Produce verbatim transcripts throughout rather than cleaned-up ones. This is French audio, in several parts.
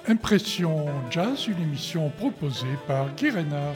Impression Jazz, une émission proposée par Guy Reynard.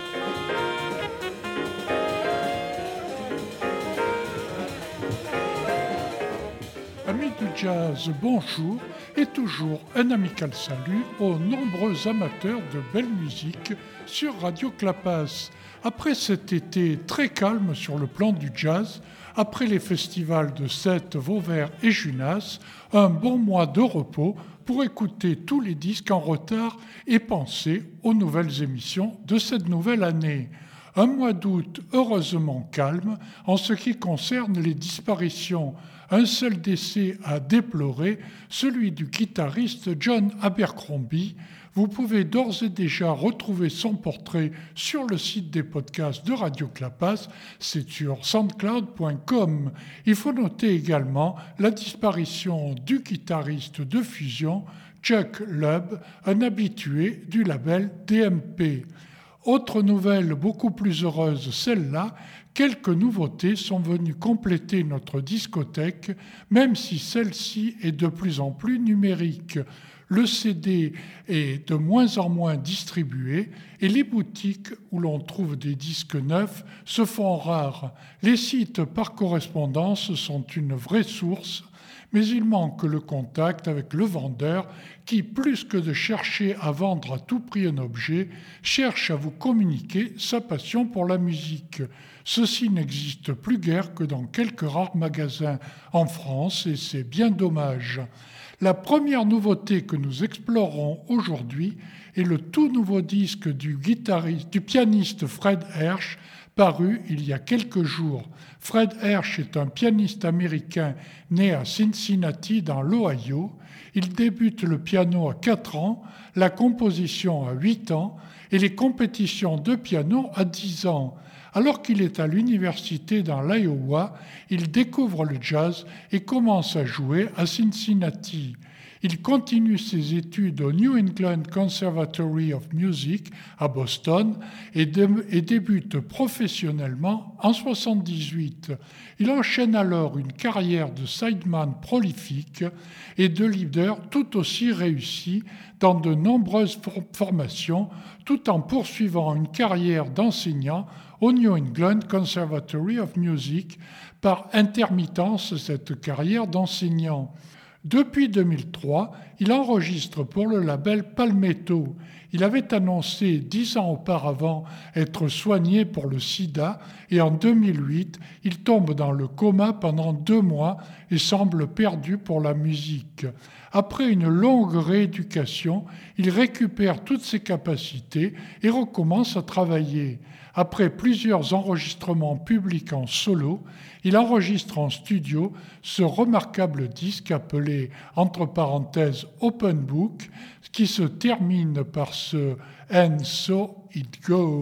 Amis du jazz, bonjour et toujours un amical salut aux nombreux amateurs de belle musique sur Radio Clapas. Après cet été très calme sur le plan du jazz, après les festivals de Sète, Vauvert et Junas, un bon mois de repos pour écouter tous les disques en retard et penser aux nouvelles émissions de cette nouvelle année. Un mois d'août heureusement calme en ce qui concerne les disparitions. Un seul décès à déplorer, celui du guitariste John Abercrombie. Vous pouvez d'ores et déjà retrouver son portrait sur le site des podcasts de Radio Clapas, c'est sur soundcloud point com. Il faut noter également la disparition du guitariste de fusion Chuck Lubb, un habitué du label D M P. Autre nouvelle beaucoup plus heureuse, celle-là, quelques nouveautés sont venues compléter notre discothèque, même si celle-ci est de plus en plus numérique. Le C D est de moins en moins distribué et les boutiques où l'on trouve des disques neufs se font rares. Les sites par correspondance sont une vraie source, mais il manque le contact avec le vendeur qui, plus que de chercher à vendre à tout prix un objet, cherche à vous communiquer sa passion pour la musique. Ceci n'existe plus guère que dans quelques rares magasins en France et c'est bien dommage. La première nouveauté que nous explorons aujourd'hui est le tout nouveau disque du guitariste, du pianiste Fred Hersch, paru il y a quelques jours. Fred Hersch est un pianiste américain né à Cincinnati dans l'Ohio. Il débute le piano à quatre ans, la composition à huit ans et les compétitions de piano à dix ans. Alors qu'il est à l'université dans l'Iowa, il découvre le jazz et commence à jouer à Cincinnati. Il continue ses études au New England Conservatory of Music à Boston et, dé- et débute professionnellement en soixante-dix-huit. Il enchaîne alors une carrière de sideman prolifique et de leader tout aussi réussi dans de nombreuses for- formations, tout en poursuivant une carrière d'enseignant au New England Conservatory of Music. Par intermittence, cette carrière d'enseignant. Depuis deux mille trois, il enregistre pour le label Palmetto. Il avait annoncé dix ans auparavant être soigné pour le sida et en deux mille huit, il tombe dans le coma pendant deux mois et semble perdu pour la musique. Après une longue rééducation, il récupère toutes ses capacités et recommence à travailler. Après plusieurs enregistrements publics en solo, il enregistre en studio ce remarquable disque appelé, entre parenthèses, Open Book, qui se termine par ce « And so it goes ».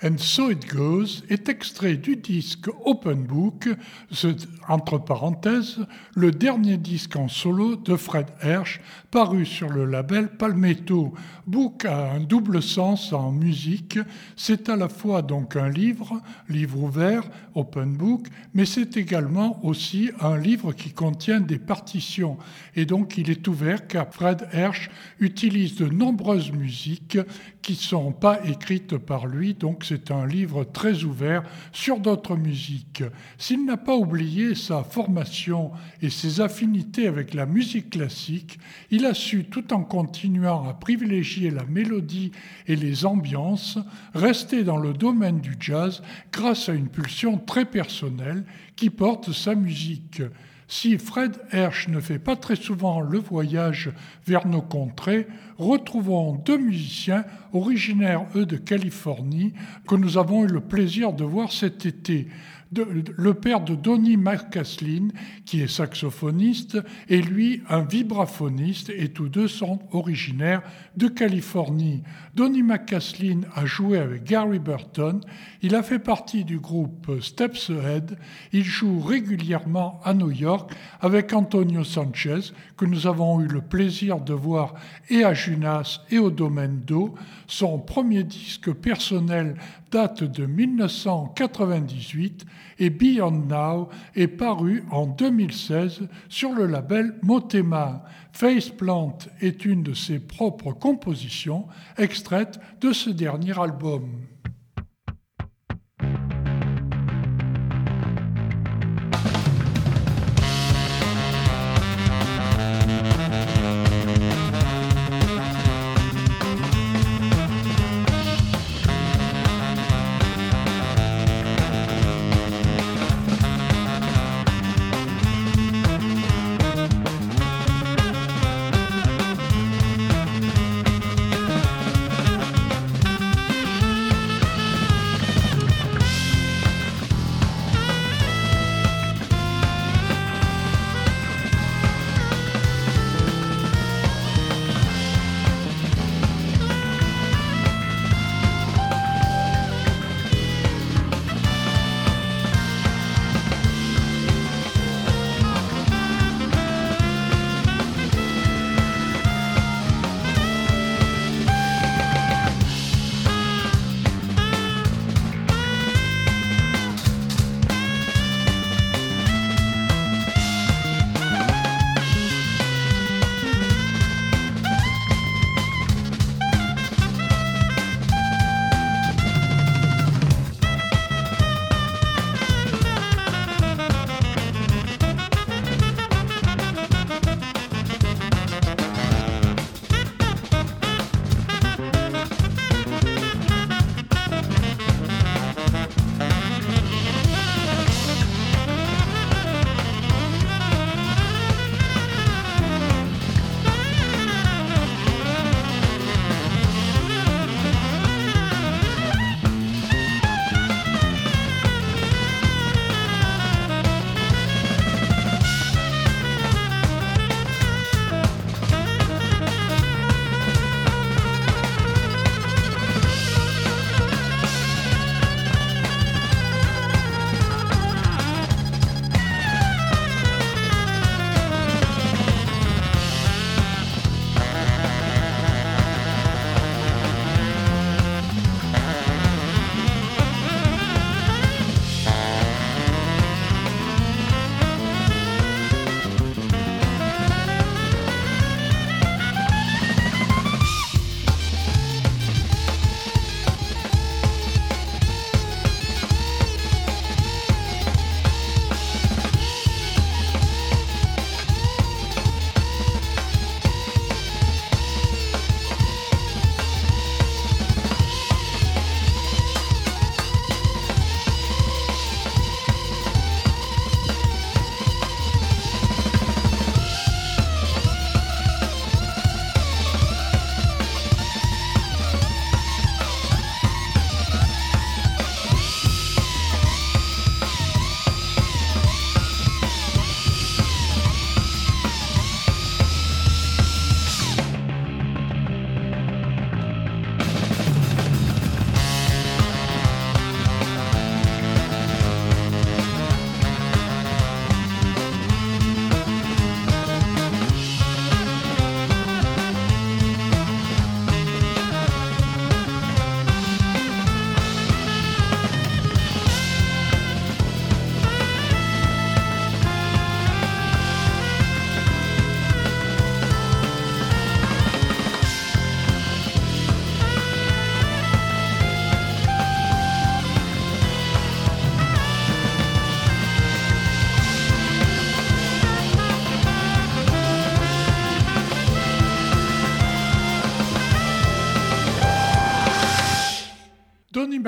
And So It Goes est extrait du disque Open Book, entre parenthèses, le dernier disque en solo de Fred Hersch, paru sur le label Palmetto. Book a un double sens en musique, c'est à la fois donc un livre, livre ouvert, Open Book, mais c'est également aussi un livre qui contient des partitions. Et donc il est ouvert car Fred Hersch utilise de nombreuses musiques qui ne sont pas écrites par lui, donc c'est un livre très ouvert sur d'autres musiques. S'il n'a pas oublié sa formation et ses affinités avec la musique classique, il a su, tout en continuant à privilégier la mélodie et les ambiances, rester dans le domaine du jazz grâce à une pulsion très personnelle qui porte sa musique. Si Fred Hersch ne fait pas très souvent le voyage vers nos contrées, retrouvons deux musiciens originaires, eux, de Californie, que nous avons eu le plaisir de voir cet été. De, le père de Donny McCaslin, qui est saxophoniste, et lui un vibraphoniste, et tous deux sont originaires de Californie. Donny McCaslin a joué avec Gary Burton, il a fait partie du groupe Steps Ahead, il joue régulièrement à New York avec Antonio Sanchez, que nous avons eu le plaisir de voir et à Junas et au Domaine d'Eau. Son premier disque personnel date de dix-neuf cent quatre-vingt-dix-huit et Beyond Now est paru en deux mille seize sur le label Motema. Faceplant est une de ses propres compositions extraites de ce dernier album.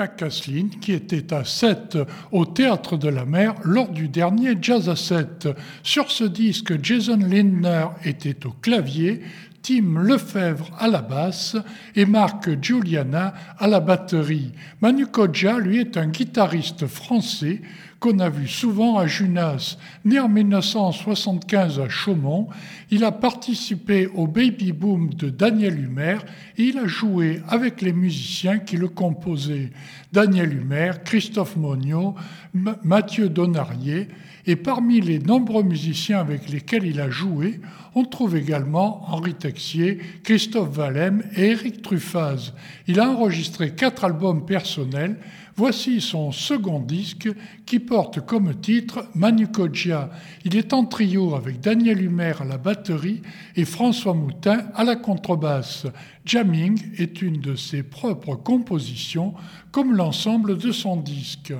McCaslin qui était à sept au Théâtre de la Mer lors du dernier Jazz à sept. Sur ce disque, Jason Lindner était au clavier, Tim Lefebvre à la basse et Marc Giuliana à la batterie. Manu Kodja, lui, est un guitariste français qu'on a vu souvent à Junas. Né en dix-neuf cent soixante-quinze à Chaumont, il a participé au baby boom de Daniel Humer et il a joué avec les musiciens qui le composaient. Daniel Humer, Christophe Monod, M- Mathieu Donarié. Et parmi les nombreux musiciens avec lesquels il a joué, on trouve également Henri Texier, Christophe Valem et Éric Truffaz. Il a enregistré quatre albums personnels. Voici son second disque qui porte comme titre Manu Kodja. Il est en trio avec Daniel Humer à la batterie et François Moutin à la contrebasse. Jamming est une de ses propres compositions, comme l'ensemble de son disque.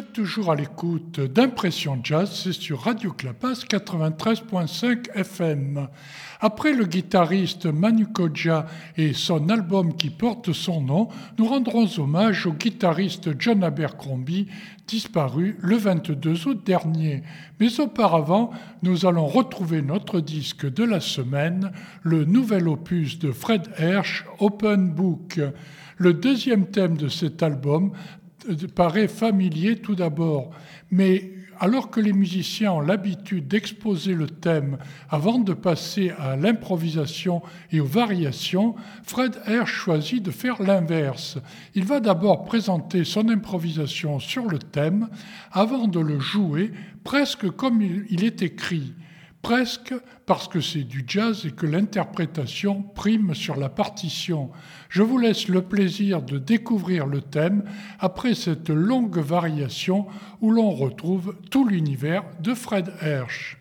êtes toujours à l'écoute d'Impression Jazz, c'est sur Radio Clapas quatre-vingt-treize virgule cinq F M. Après le guitariste Manu Kodja et son album qui porte son nom, nous rendrons hommage au guitariste John Abercrombie, disparu le vingt-deux août dernier. Mais auparavant, nous allons retrouver notre disque de la semaine, le nouvel opus de Fred Hersch, Open Book. Le deuxième thème de cet album paraît familier tout d'abord, mais alors que les musiciens ont l'habitude d'exposer le thème avant de passer à l'improvisation et aux variations, Fred Hersch choisit de faire l'inverse. Il va d'abord présenter son improvisation sur le thème avant de le jouer presque comme il est écrit. Presque parce que c'est du jazz et que l'interprétation prime sur la partition. Je vous laisse le plaisir de découvrir le thème après cette longue variation où l'on retrouve tout l'univers de Fred Hersch.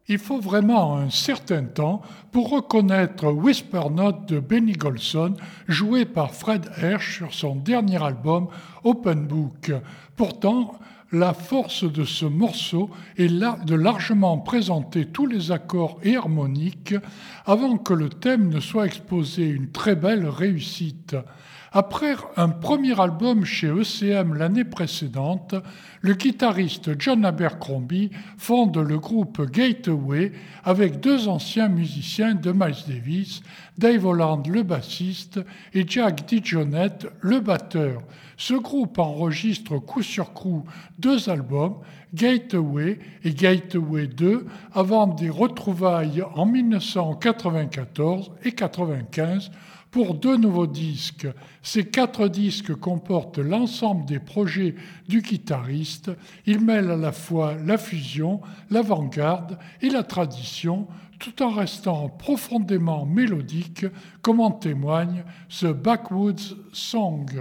Il faut vraiment un certain temps pour reconnaître Whisper Note de Benny Golson, joué par Fred Hersch sur son dernier album Open Book. Pourtant, la force de ce morceau est là de largement présenter tous les accords et harmoniques avant que le thème ne soit exposé, une très belle réussite. Après un premier album chez E C M l'année précédente, le guitariste John Abercrombie fonde le groupe Gateway avec deux anciens musiciens de Miles Davis, Dave Holland le bassiste et Jack DeJohnette le batteur. Ce groupe enregistre coup sur coup deux albums, Gateway et Gateway deux, avant des retrouvailles en dix-neuf cent quatre-vingt-quatorze et quatre-vingt-quinze pour deux nouveaux disques. Ces quatre disques comportent l'ensemble des projets du guitariste. Ils mêlent à la fois la fusion, l'avant-garde et la tradition, tout en restant profondément mélodique, comme en témoigne ce Backwoods Song.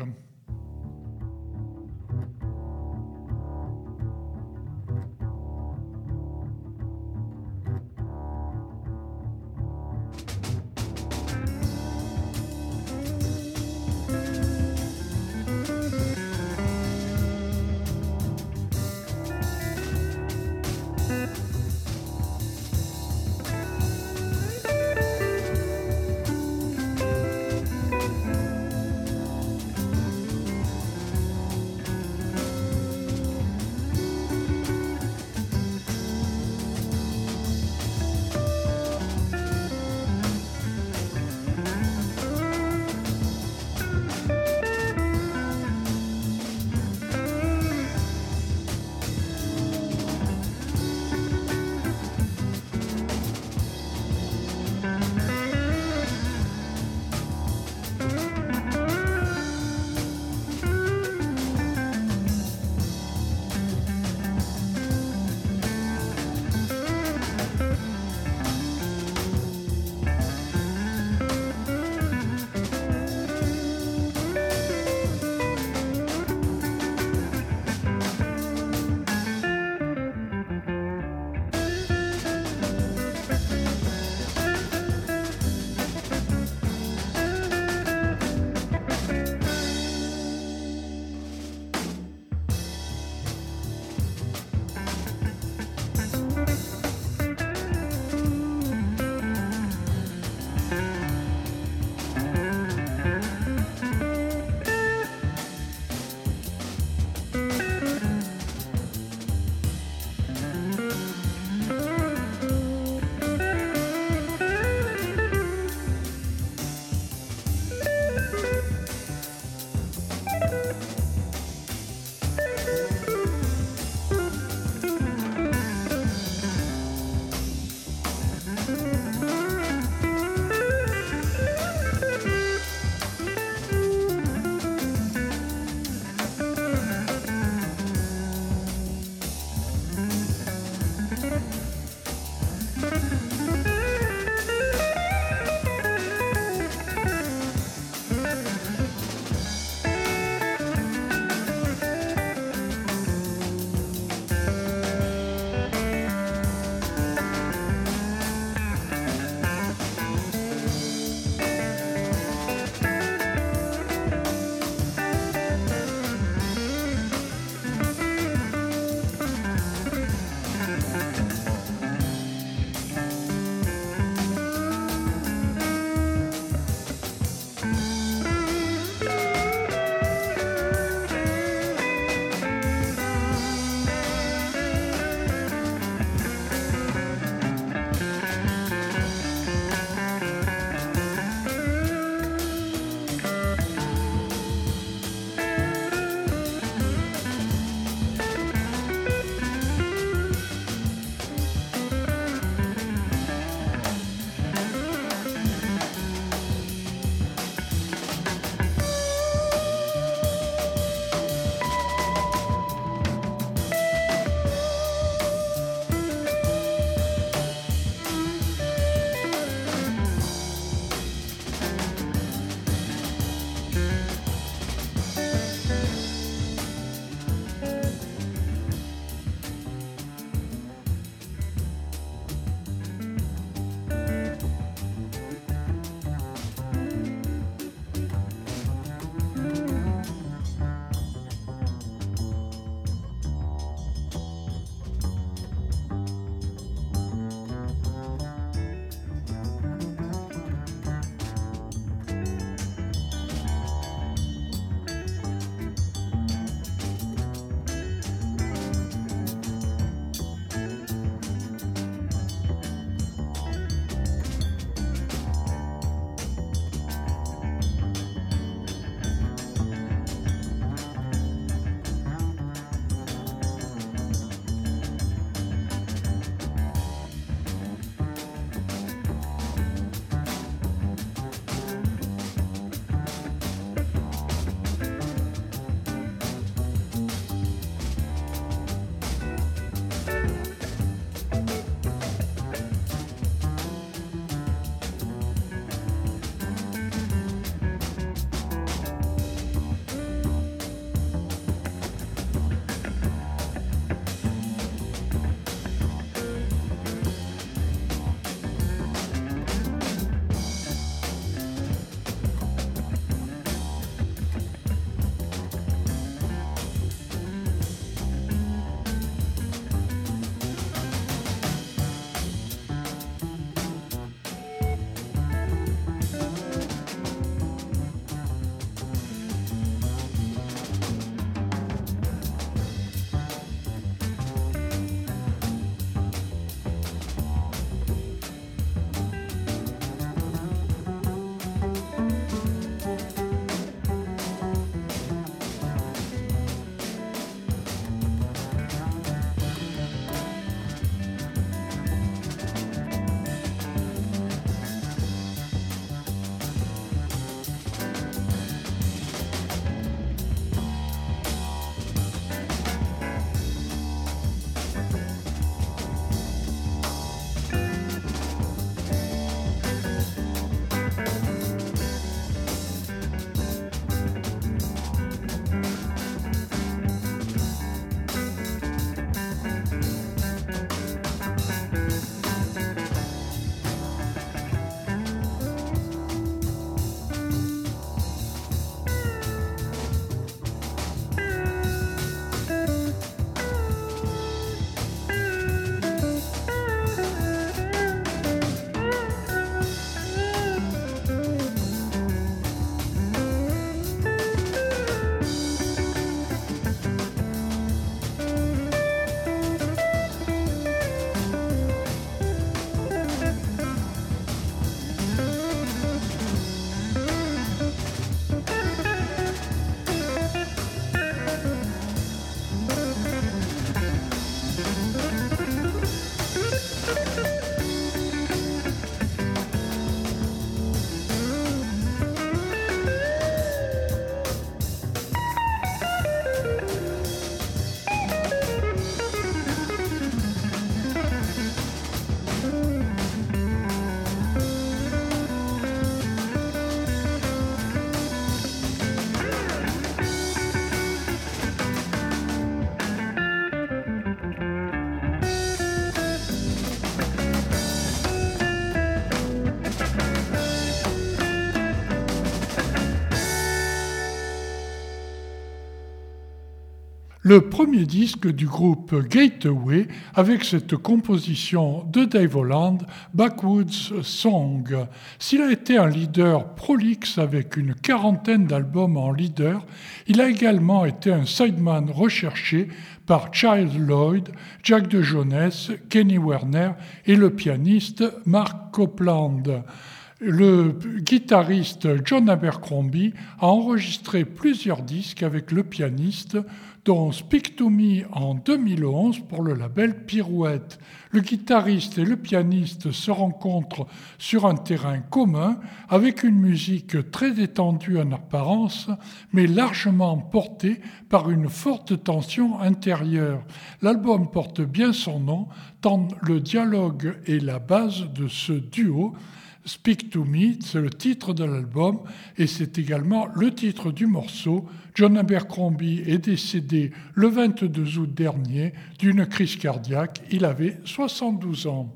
Le premier disque du groupe Gateway avec cette composition de Dave Holland, Backwoods Song. S'il a été un leader prolixe avec une quarantaine d'albums en leader, il a également été un sideman recherché par Child Lloyd, Jack DeJohnette, Kenny Werner et le pianiste Mark Copeland. Le guitariste John Abercrombie a enregistré plusieurs disques avec le pianiste, dont Speak to Me en deux mille onze pour le label Pirouette. Le guitariste et le pianiste se rencontrent sur un terrain commun avec une musique très détendue en apparence, mais largement portée par une forte tension intérieure. L'album porte bien son nom, tant le dialogue est la base de ce duo. Speak to Me, c'est le titre de l'album et c'est également le titre du morceau. John Abercrombie est décédé le vingt-deux août dernier d'une crise cardiaque. Il avait soixante-douze ans.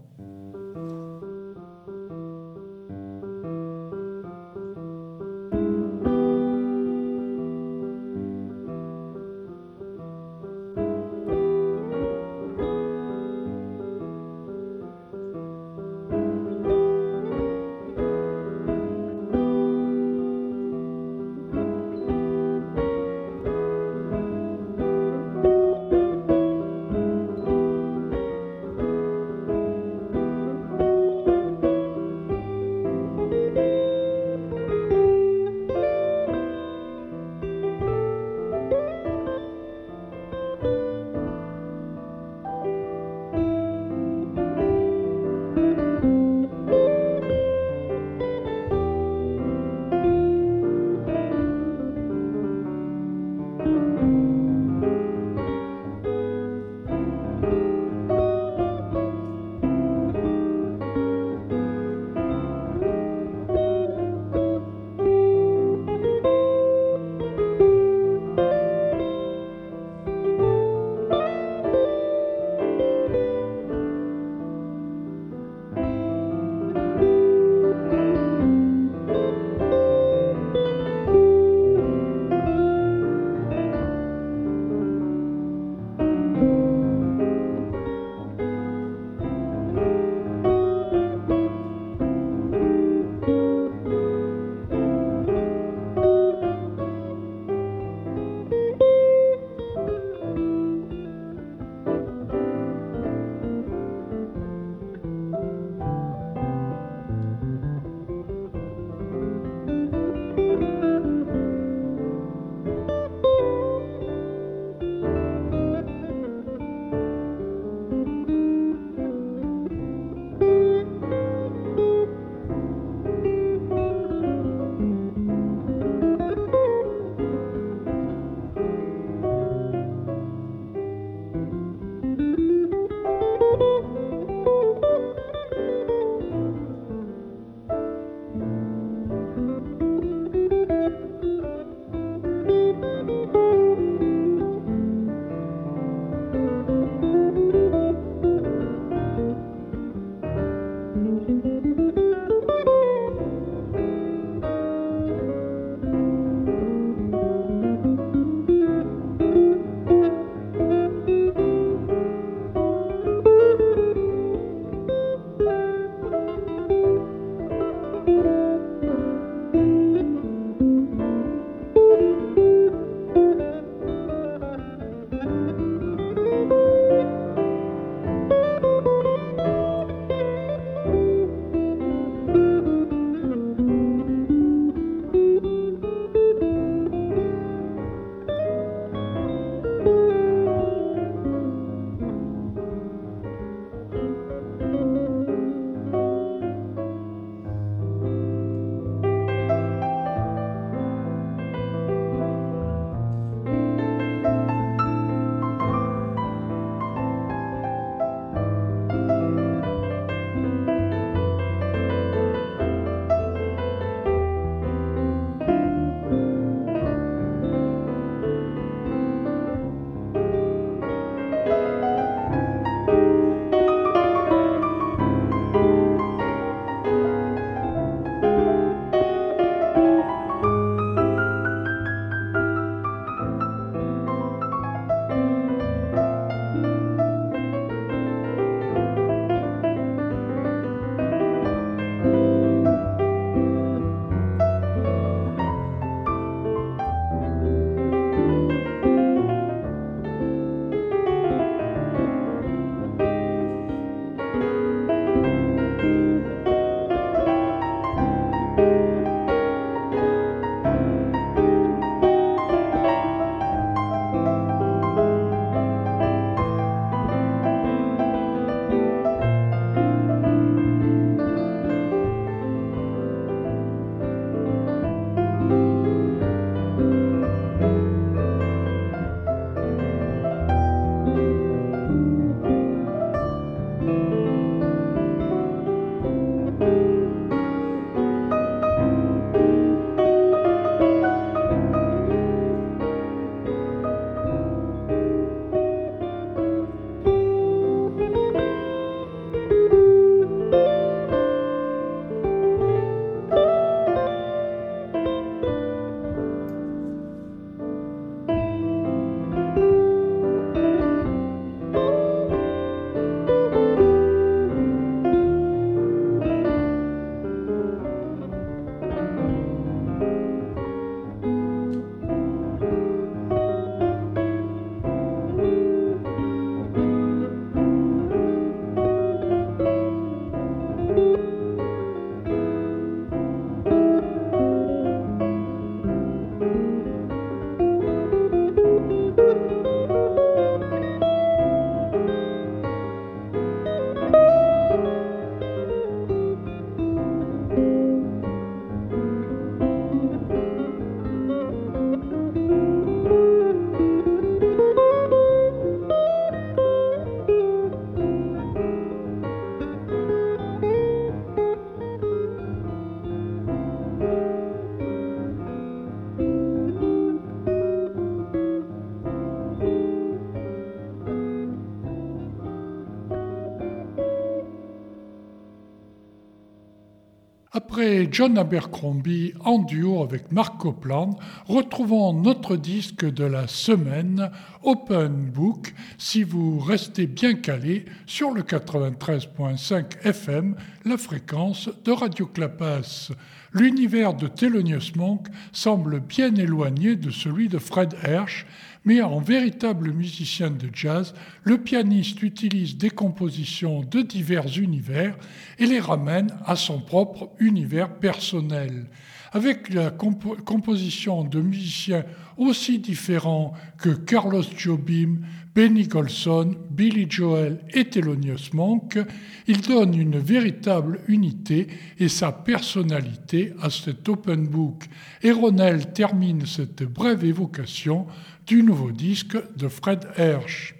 Après John Abercrombie en duo avec Mark Copland, retrouvons notre disque de la semaine, Open Book, si vous restez bien calé sur le quatre-vingt-treize virgule cinq F M, la fréquence de Radio Clapas. L'univers de Thelonious Monk semble bien éloigné de celui de Fred Hersch, mais en véritable musicien de jazz, le pianiste utilise des compositions de divers univers et les ramène à son propre univers personnel. Avec la comp- composition de musiciens aussi différents que Carlos Jobim, Benny Golson, Billy Joel et Thelonious Monk, il donne une véritable unité et sa personnalité à cet open book. Et Ronel termine cette brève évocation du nouveau disque de Fred Hersch.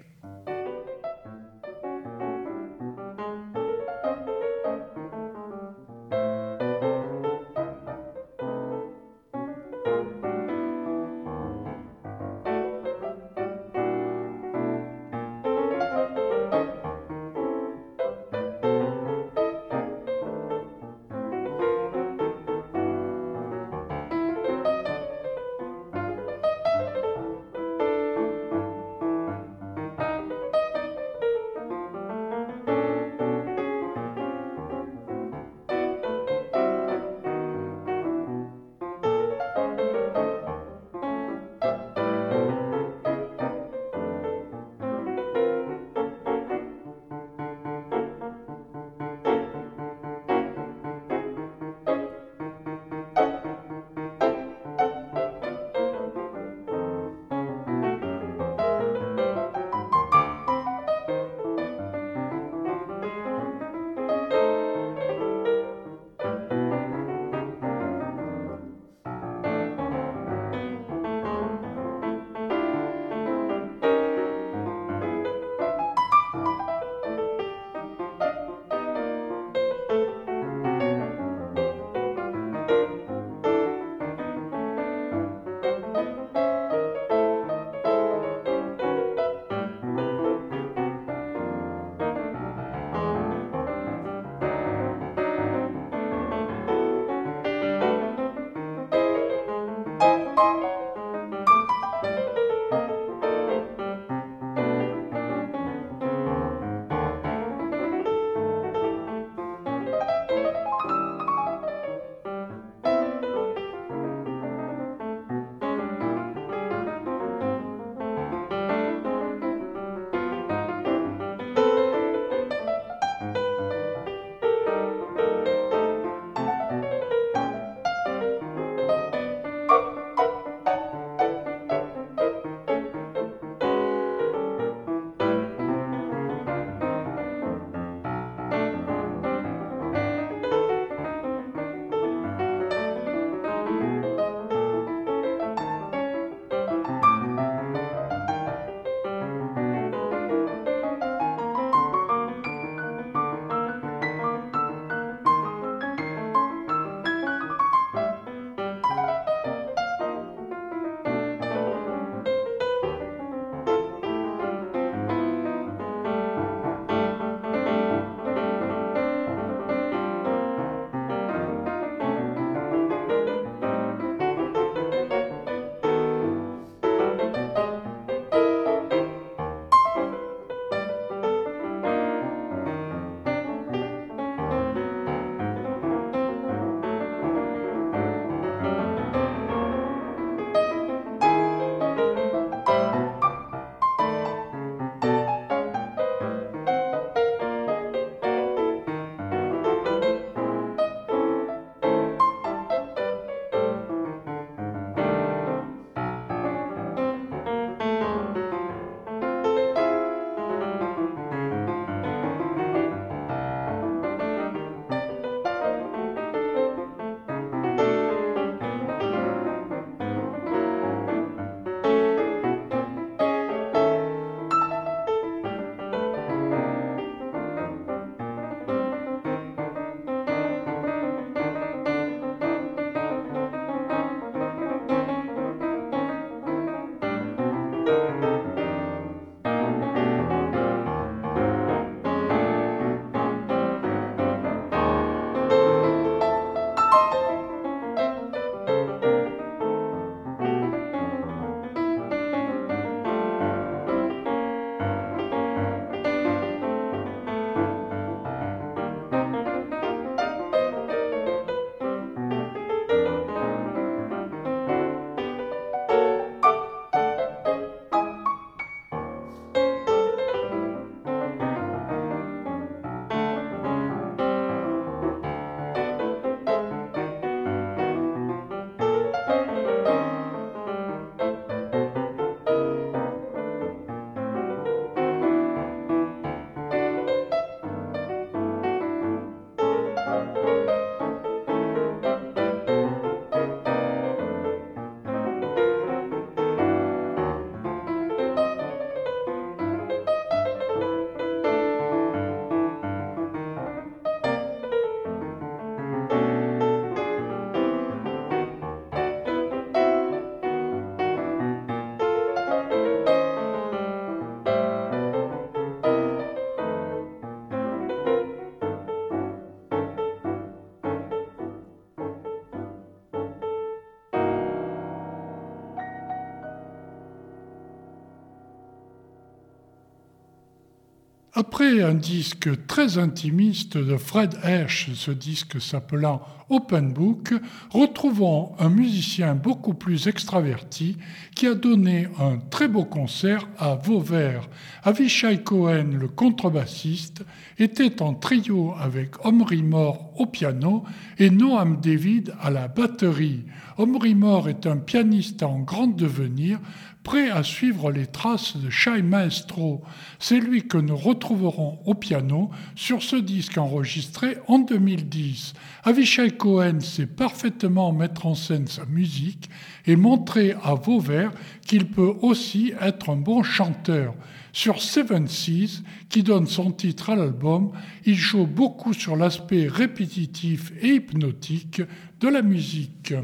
Après un disque très intimiste de Fred Hersch, ce disque s'appelant Open Book, retrouvons un musicien beaucoup plus extraverti qui a donné un très beau concert à Vauvert. Avishai Cohen, le contrebassiste, était en trio avec Omri Mor au piano et Noam David à la batterie. Omri Mor est un pianiste en grand devenir, prêt à suivre les traces de Shai Maestro. C'est lui que nous retrouverons au piano sur ce disque enregistré en deux mille dix. Avishai Cohen sait parfaitement mettre en scène sa musique et montrer à Vauvert qu'il peut aussi être un bon chanteur. Sur Seven Seas, qui donne son titre à l'album, il joue beaucoup sur l'aspect répétitif et hypnotique de la musique.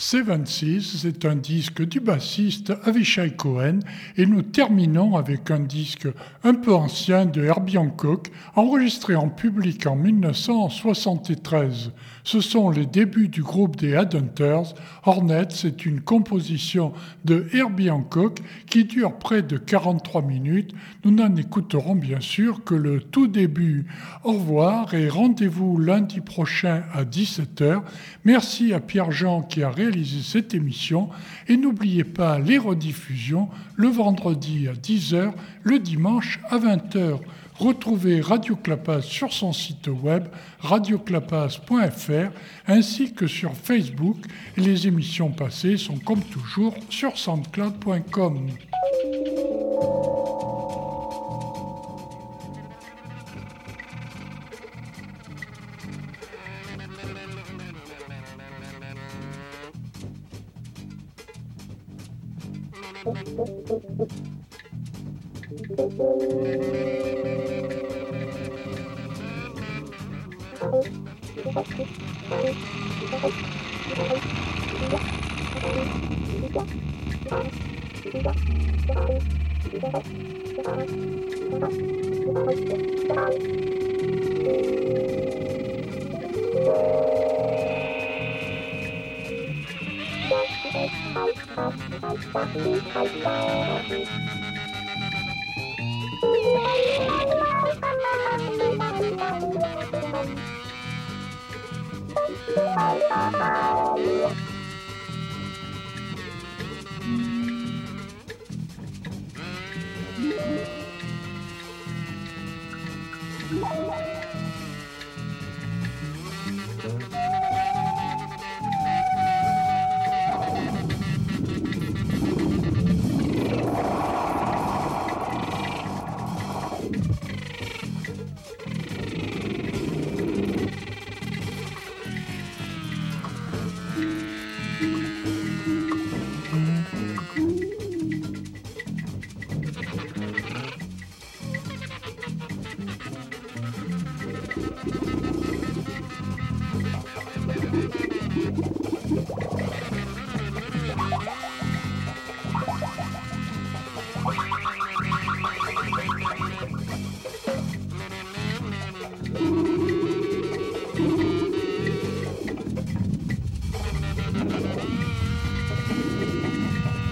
Sevenseas est un disque du bassiste Avishai Cohen et nous terminons avec un disque un peu ancien de Herbie Hancock enregistré en public en dix-neuf cent soixante-treize. Ce sont les débuts du groupe des Headhunters. Hornets est une composition de Herbie Hancock qui dure près de quarante-trois minutes. Nous n'en écouterons bien sûr que le tout début. Au revoir et rendez-vous lundi prochain à dix-sept heures. Merci à Pierre-Jean qui a réalisé cette émission et n'oubliez pas les rediffusions le vendredi à dix heures, le dimanche à vingt heures. Retrouvez Radio Clapas sur son site web radioclapas point f r ainsi que sur Facebook et les émissions passées sont comme toujours sur soundcloud point com.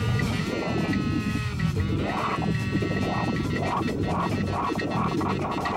Wow, wow, wow, wow, wow.